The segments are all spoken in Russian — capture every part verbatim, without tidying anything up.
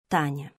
Таня.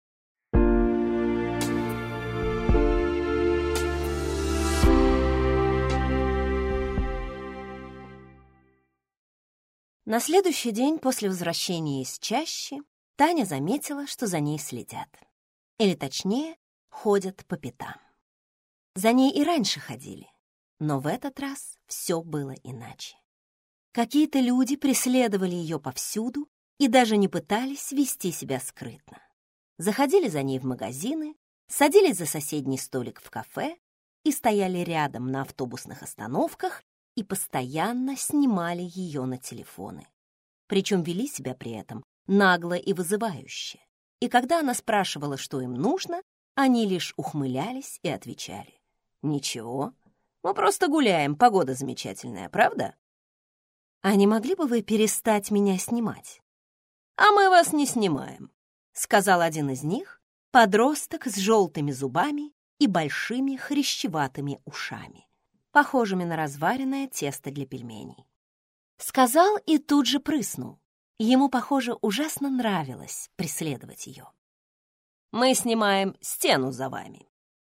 На следующий день после возвращения из чащи Таня заметила, что за ней следят. Или точнее, ходят по пятам. За ней и раньше ходили, но в этот раз все было иначе. Какие-то люди преследовали ее повсюду и даже не пытались вести себя скрытно. Заходили за ней в магазины, садились за соседний столик в кафе и стояли рядом на автобусных остановках и постоянно снимали ее на телефоны. Причем вели себя при этом нагло и вызывающе. И когда она спрашивала, что им нужно, они лишь ухмылялись и отвечали: «Ничего, мы просто гуляем, погода замечательная, правда?» «А не могли бы вы перестать меня снимать?» «А мы вас не снимаем», — сказал один из них, подросток с желтыми зубами и большими хрящеватыми ушами, похожими на разваренное тесто для пельменей. Сказал и тут же прыснул. Ему, похоже, ужасно нравилось преследовать ее. «Мы снимаем стену за вами».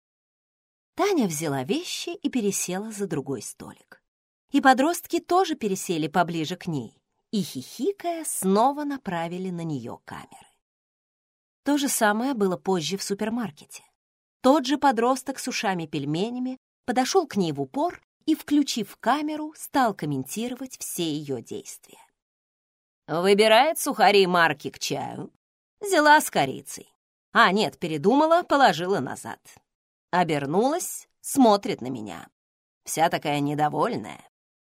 Таня взяла вещи и пересела за другой столик. И подростки тоже пересели поближе к ней и, хихикая, снова направили на нее камеры. То же самое было позже в супермаркете. Тот же подросток с ушами-пельменями подошел к ней в упор и, включив камеру, стал комментировать все ее действия. «Выбирает сухари марки к чаю. Взяла с корицей. А, нет, передумала, положила назад. Обернулась, смотрит на меня. Вся такая недовольная».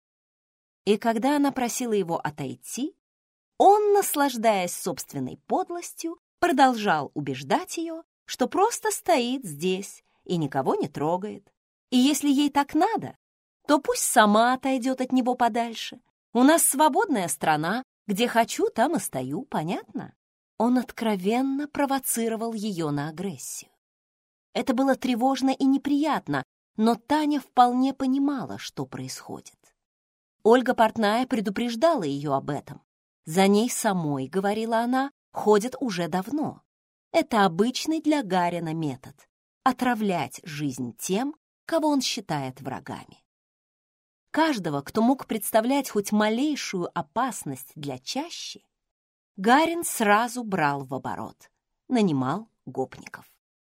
И когда она просила его отойти, он, наслаждаясь собственной подлостью, продолжал убеждать ее, что просто стоит здесь и никого не трогает. И если ей так надо, то пусть сама отойдет от него подальше. У нас свободная страна, где хочу, там и стою, понятно? Он откровенно провоцировал ее на агрессию. Это было тревожно и неприятно, но Таня вполне понимала, что происходит. Ольга Портная предупреждала ее об этом. За ней самой, говорила она, ходят уже давно. Это обычный для Гарина метод — отравлять жизнь тем, кого он считает врагами. Каждого, кто мог представлять хоть малейшую опасность для чащи, Гарин сразу брал в оборот, нанимал гопников.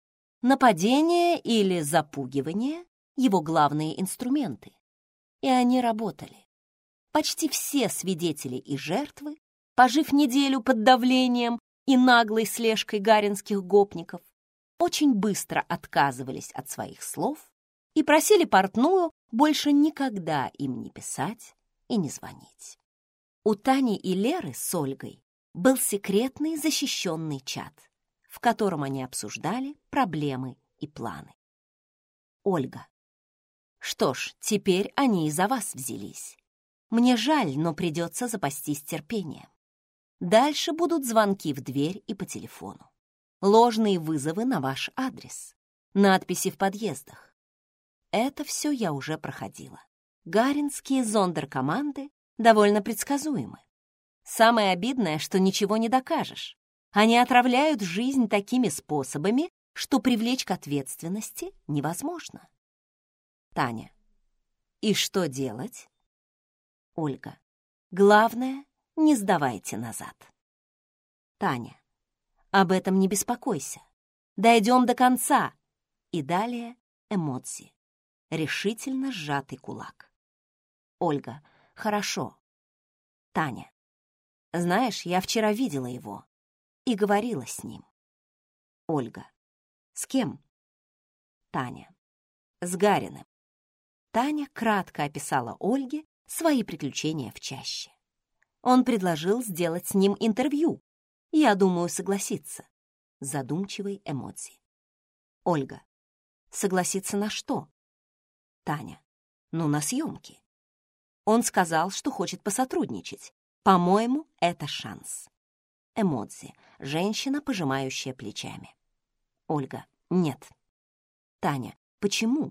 Нападение или запугивание — его главные инструменты. И они работали. Почти все свидетели и жертвы, пожив неделю под давлением и наглой слежкой гаринских гопников, очень быстро отказывались от своих слов и просили Портную больше никогда им не писать и не звонить. У Тани и Леры с Ольгой был секретный защищенный чат, в котором они обсуждали проблемы и планы. Ольга. Что ж, теперь они и за вас взялись. Мне жаль, но придется запастись терпением. Дальше будут звонки в дверь и по телефону. Ложные вызовы на ваш адрес. Надписи в подъездах. Это все я уже проходила. Гаринские зондеркоманды довольно предсказуемы. Самое обидное, что ничего не докажешь. Они отравляют жизнь такими способами, что привлечь к ответственности невозможно. Таня. И что делать? Ольга. Главное, не сдавайте назад. Таня. Об этом не беспокойся. Дойдем до конца. И далее эмодзи. Решительно сжатый кулак. Ольга. Хорошо. Таня. Знаешь, я вчера видела его и говорила с ним. Ольга. С кем? Таня. С Гариным. Таня кратко описала Ольге свои приключения в чаще. Он предложил сделать с ним интервью. Я думаю, согласиться. Задумчивый эмодзи. Ольга. Согласиться на что? Таня. Ну, на съемки. Он сказал, что хочет посотрудничать. По-моему, это шанс. Эмодзи. Женщина, пожимающая плечами. Ольга. Нет. Таня. Почему?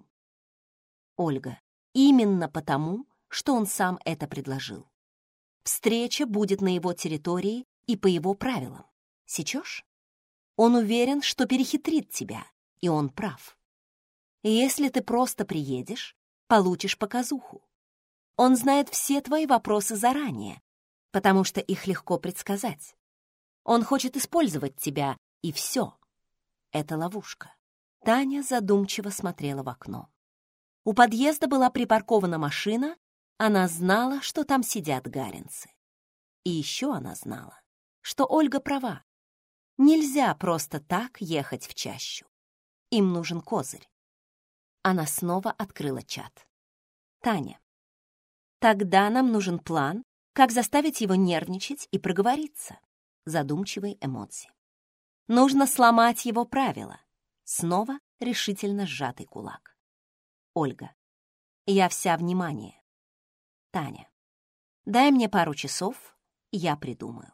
Ольга. Именно потому, что он сам это предложил. Встреча будет на его территории и по его правилам. Сечешь? Он уверен, что перехитрит тебя, и он прав. Если ты просто приедешь, получишь показуху. Он знает все твои вопросы заранее, потому что их легко предсказать. Он хочет использовать тебя, и все. Это ловушка. Таня задумчиво смотрела в окно. У подъезда была припаркована машина, она знала, что там сидят гаринцы. И еще она знала, что Ольга права. Нельзя просто так ехать в чащу. Им нужен козырь. Она снова открыла чат. «Таня, тогда нам нужен план, как заставить его нервничать и проговориться». Задумчивые эмоции. Нужно сломать его правила. Снова решительно сжатый кулак. Ольга, я вся внимание. Таня, дай мне пару часов, я придумаю.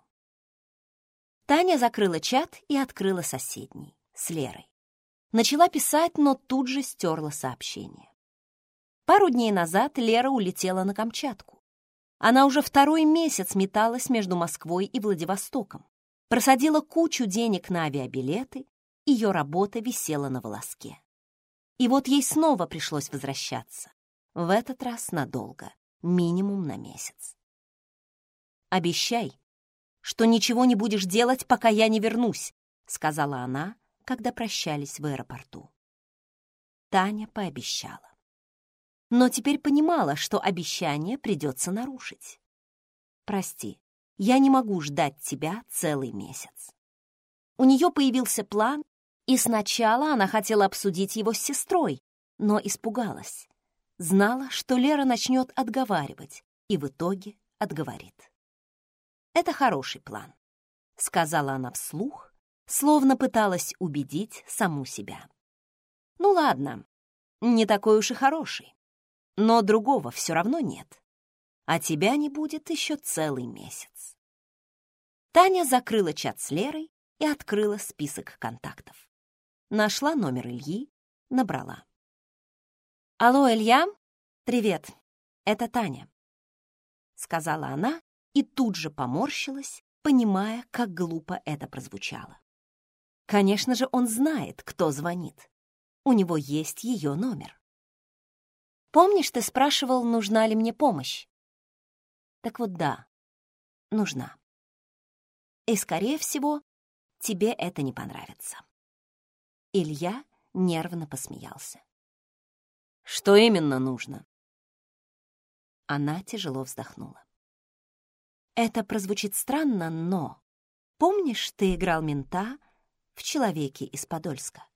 Таня закрыла чат и открыла соседний, с Лерой. Начала писать, но тут же стерла сообщение. Пару дней назад Лера улетела на Камчатку. Она уже второй месяц металась между Москвой и Владивостоком. Просадила кучу денег на авиабилеты, ее работа висела на волоске. И вот ей снова пришлось возвращаться. В этот раз надолго, минимум на месяц. «Обещай, что ничего не будешь делать, пока я не вернусь», сказала она, когда прощались в аэропорту. Таня пообещала. Но теперь понимала, что обещание придется нарушить. «Прости, я не могу ждать тебя целый месяц». У нее появился план, и сначала она хотела обсудить его с сестрой, но испугалась. Знала, что Лера начнет отговаривать, и в итоге отговорит. «Это хороший план», — сказала она вслух, словно пыталась убедить саму себя. «Ну ладно, не такой уж и хороший. Но другого все равно нет. А тебя не будет еще целый месяц». Таня закрыла чат с Лерой и открыла список контактов. Нашла номер Ильи, набрала. «Алло, Илья? Привет, это Таня», — сказала она и тут же поморщилась, понимая, как глупо это прозвучало. Конечно же, он знает, кто звонит. У него есть ее номер. «Помнишь, ты спрашивал, нужна ли мне помощь?» Так вот да, нужна. И, скорее всего, тебе это не понравится. Илья нервно посмеялся. «Что именно нужно?» Она тяжело вздохнула. «Это прозвучит странно, но... Помнишь, ты играл мента в «Человеке из Подольска»?»